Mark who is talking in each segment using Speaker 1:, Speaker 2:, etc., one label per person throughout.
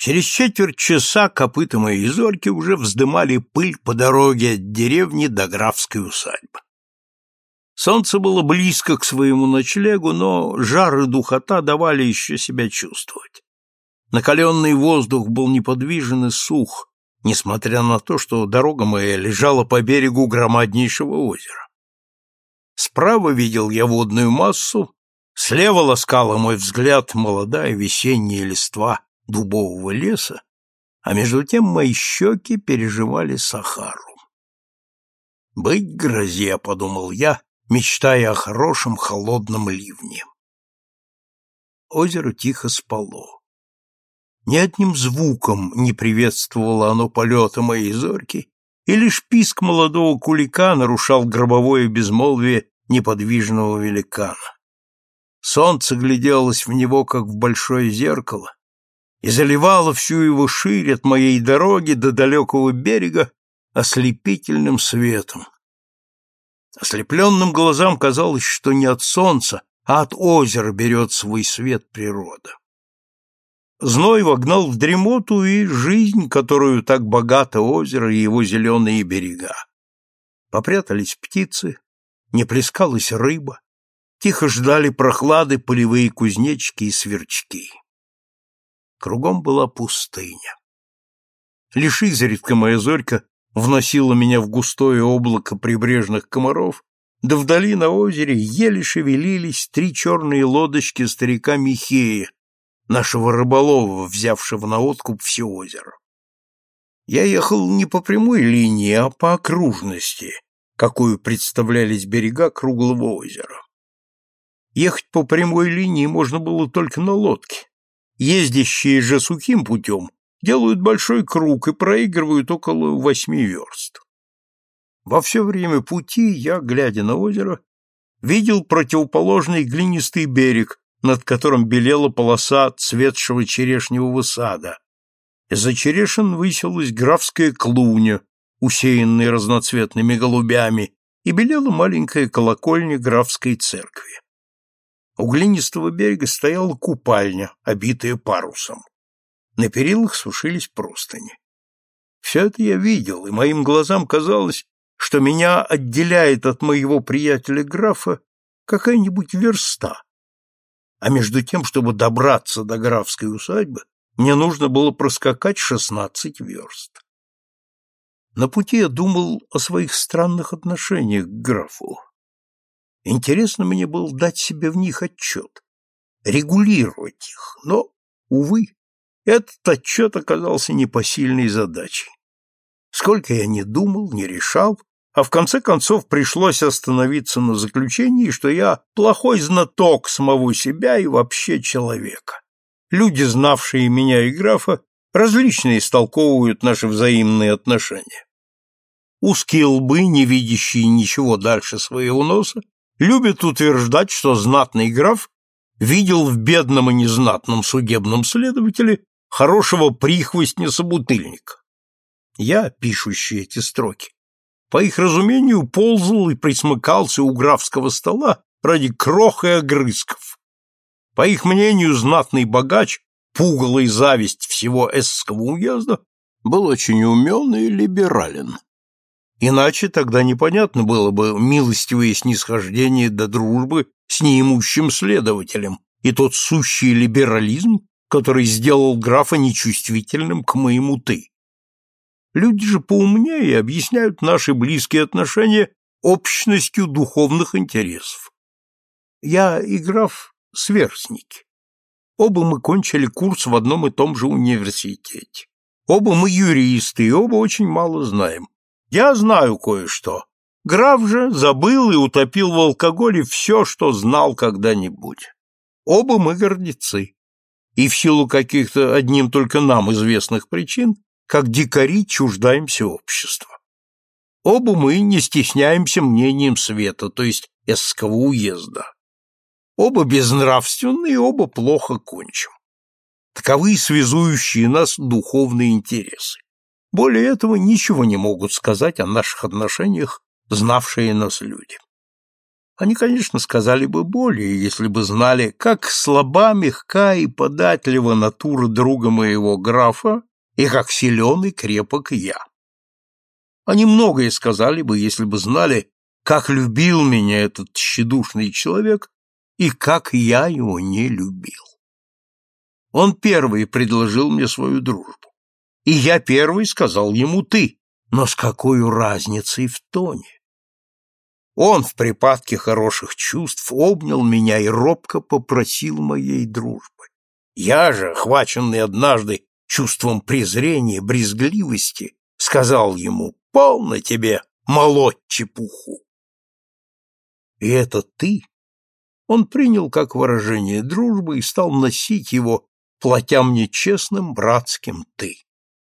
Speaker 1: Через четверть часа копыта моей зорьки уже вздымали пыль по дороге от деревни до графской усадьбы. Солнце было близко к своему ночлегу, но жар и духота давали еще себя чувствовать. Накаленный воздух был неподвижен и сух, несмотря на то, что дорога моя лежала по берегу громаднейшего озера. Справа видел я водную массу, слева ласкала мой взгляд молодая весенняя листва дубового леса, а между тем мои щеки переживали Сахару. «Быть грозе», — подумал я, мечтая о хорошем холодном ливне. Озеро тихо спало. Ни одним звуком не приветствовало оно полета моей зорьки, и лишь писк молодого кулика нарушал гробовое безмолвие неподвижного великана. Солнце гляделось в него, как в большое зеркало, и заливало всю его ширь от моей дороги до далекого берега ослепительным светом. Ослепленным глазам казалось, что не от солнца, а от озера берет свой свет природа. Зной вогнал в дремоту и жизнь, которую так богато озеро и его зеленые берега. Попрятались птицы, не плескалась рыба, тихо ждали прохлады полевые кузнечики и сверчки. Кругом была пустыня. Лишь изредка моя зорька вносила меня в густое облако прибрежных комаров, да вдали на озере еле шевелились 3 черные лодочки старика Михея, нашего рыболова, взявшего на откуп все озеро. Я ехал не по прямой линии, а по окружности, какую представлялись берега круглого озера. Ехать по прямой линии можно было только на лодке. Ездящие же сухим путем делают большой круг и проигрывают около 8 верст. Во все время пути я, глядя на озеро, видел противоположный глинистый берег, над которым белела полоса цветшего черешневого сада. Из-за черешин высилась графская клуня, усеянная разноцветными голубями, и белела маленькая колокольня графской церкви. У глинистого берега стояла купальня, обитая парусом. На перилах сушились простыни. Все это я видел, и моим глазам казалось, что меня отделяет от моего приятеля-графа какая-нибудь верста. А между тем, чтобы добраться до графской усадьбы, мне нужно было проскакать 16 верст. На пути я думал о своих странных отношениях к графу. Интересно мне было дать себе в них отчет, регулировать их, но, увы, этот отчет оказался непосильной задачей. Сколько я не думал, не решал, а в конце концов пришлось остановиться на заключении, что я плохой знаток самого себя и вообще человека. Люди, знавшие меня и графа, различно истолковывают наши взаимные отношения. Узкие лбы, не видящие ничего дальше своего носа, любят утверждать, что знатный граф видел в бедном и незнатном судебном следователе хорошего прихвостня-собутыльника. Я, пишущий эти строки, по их разумению, ползал и присмыкался у графского стола ради крох и огрызков. По их мнению, знатный богач, пугало и зависть всего эсского уезда, был очень умен и либерален. Иначе тогда непонятно было бы милостивое снисхождение до дружбы с неимущим следователем и тот сущий либерализм, который сделал графа нечувствительным к моему «ты». Люди же поумнее объясняют наши близкие отношения общностью духовных интересов. Я и граф — сверстники. Оба мы кончили курс в одном и том же университете. Оба мы юристы, и оба очень мало знаем. Я знаю кое-что. Граф же забыл и утопил в алкоголе все, что знал когда-нибудь. Оба мы гордецы. И в силу каких-то одним только нам известных причин, как дикари, чуждаемся общества. Оба мы не стесняемся мнением света, то есть эсского уезда. Оба безнравственны и оба плохо кончим. Таковы связующие нас духовные интересы. Более этого ничего не могут сказать о наших отношениях знавшие нас люди. Они, конечно, сказали бы более, если бы знали, как слаба, мягка и податлива натура друга моего графа, и как силен и крепок я. Они многое сказали бы, если бы знали, как любил меня этот тщедушный человек и как я его не любил. Он первый предложил мне свою дружбу, и я первый сказал ему «ты», но с какой разницей в тоне. Он в припадке хороших чувств обнял меня и робко попросил моей дружбы. Я же, охваченный однажды чувством презрения, брезгливости, сказал ему «полно тебе молоть чепуху». И это «ты» он принял как выражение дружбы и стал носить его, платя мне честным братским «ты».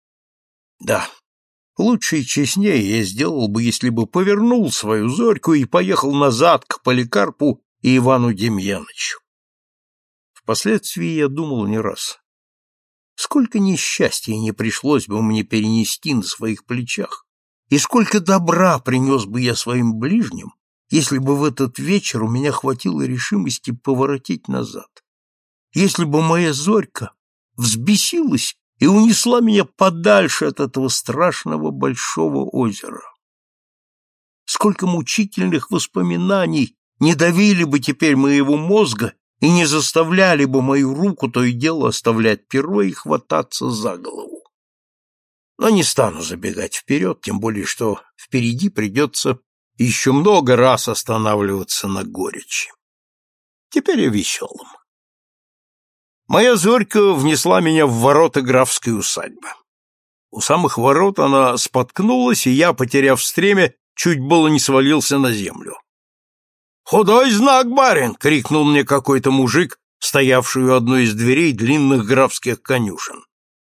Speaker 1: Да, лучше и честнее я сделал бы, если бы повернул свою Зорьку и поехал назад к Поликарпу и Ивану Демьянычу. Впоследствии я думал не раз, сколько несчастья не пришлось бы мне перенести на своих плечах, и сколько добра принес бы я своим ближним, если бы в этот вечер у меня хватило решимости поворотить назад, если бы моя Зорька взбесилась и унесла меня подальше от этого страшного большого озера. Сколько мучительных воспоминаний не давили бы теперь моего мозга и не заставляли бы мою руку то и дело оставлять перо и хвататься за голову. Но не стану забегать вперед, тем более что впереди придется еще много раз останавливаться на горечи. Теперь о веселом. Моя Зорька внесла меня в ворота графской усадьбы. У самых ворот она споткнулась, и я, потеряв стремя, чуть было не свалился на землю. «Худой знак, барин!» — крикнул мне какой-то мужик, стоявший у одной из дверей длинных графских конюшен.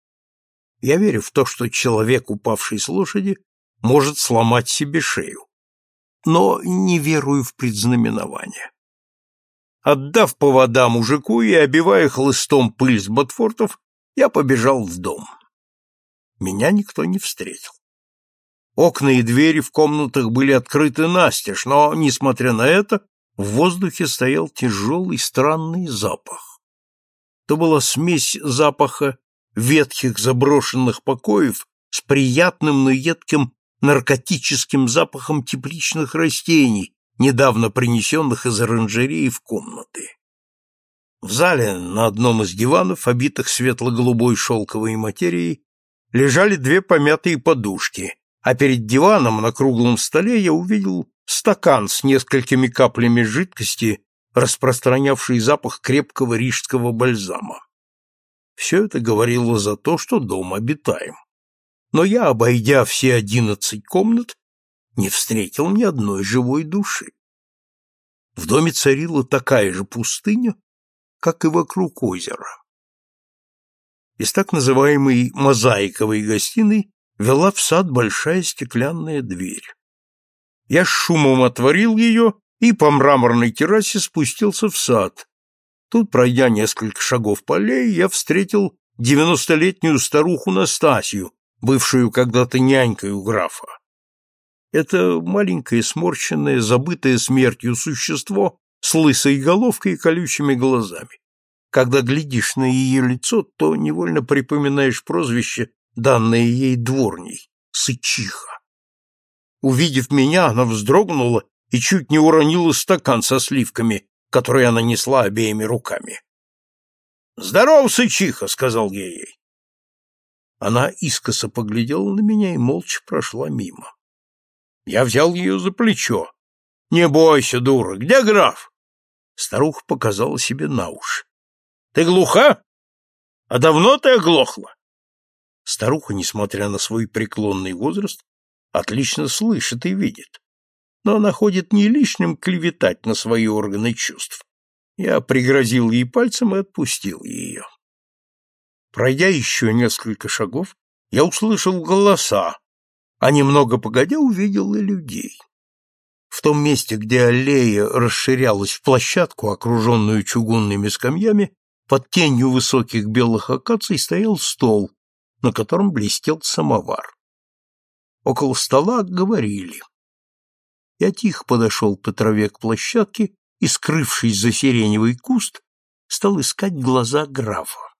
Speaker 1: Я верю в то, что человек, упавший с лошади, может сломать себе шею, но не верую в предзнаменование. Отдав повода мужику и обивая хлыстом пыль с ботфортов, я побежал в дом. Меня никто не встретил. Окна и двери в комнатах были открыты настежь, но, несмотря на это, в воздухе стоял тяжелый странный запах. То была смесь запаха ветхих заброшенных покоев с приятным, но едким наркотическим запахом тепличных растений, недавно принесенных из оранжереи в комнаты. В зале на одном из диванов, обитых светло-голубой шелковой материей, лежали две помятые подушки, а перед диваном на круглом столе я увидел стакан с несколькими каплями жидкости, распространявший запах крепкого рижского бальзама. Все это говорило за то, что дом обитаем. Но я, обойдя все 11 комнат, не встретил ни одной живой души. В доме царила такая же пустыня, как и вокруг озера. Из так называемой мозаиковой гостиной вела в сад большая стеклянная дверь. Я с шумом отворил ее и по мраморной террасе спустился в сад. Тут, пройдя несколько шагов по аллее, я встретил 90-летнюю старуху Настасью, бывшую когда-то нянькой у графа. Это маленькое, сморщенное, забытое смертью существо с лысой головкой и колючими глазами. Когда глядишь на ее лицо, то невольно припоминаешь прозвище, данное ей дворней — Сычиха. Увидев меня, она вздрогнула и чуть не уронила стакан со сливками, который она несла обеими руками. «Здорово, Сычиха!» — сказал я ей. Она искоса поглядела на меня и молча прошла мимо. Я взял ее за плечо. «Не бойся, дура, где граф?» Старуха показала себе на уши. «Ты глуха? А давно ты оглохла?» Старуха, несмотря на свой преклонный возраст, отлично слышит и видит. Но она ходит не лишним клеветать на свои органы чувств. Я пригрозил ей пальцем и отпустил ее. Пройдя еще несколько шагов, я услышал голоса, а немного погодя увидел и людей. В том месте, где аллея расширялась в площадку, окруженную чугунными скамьями, под тенью высоких белых акаций стоял стол, на котором блестел самовар. Около стола говорили. Я тихо подошел по траве к площадке и, скрывшись за сиреневый куст, стал искать глаза графа.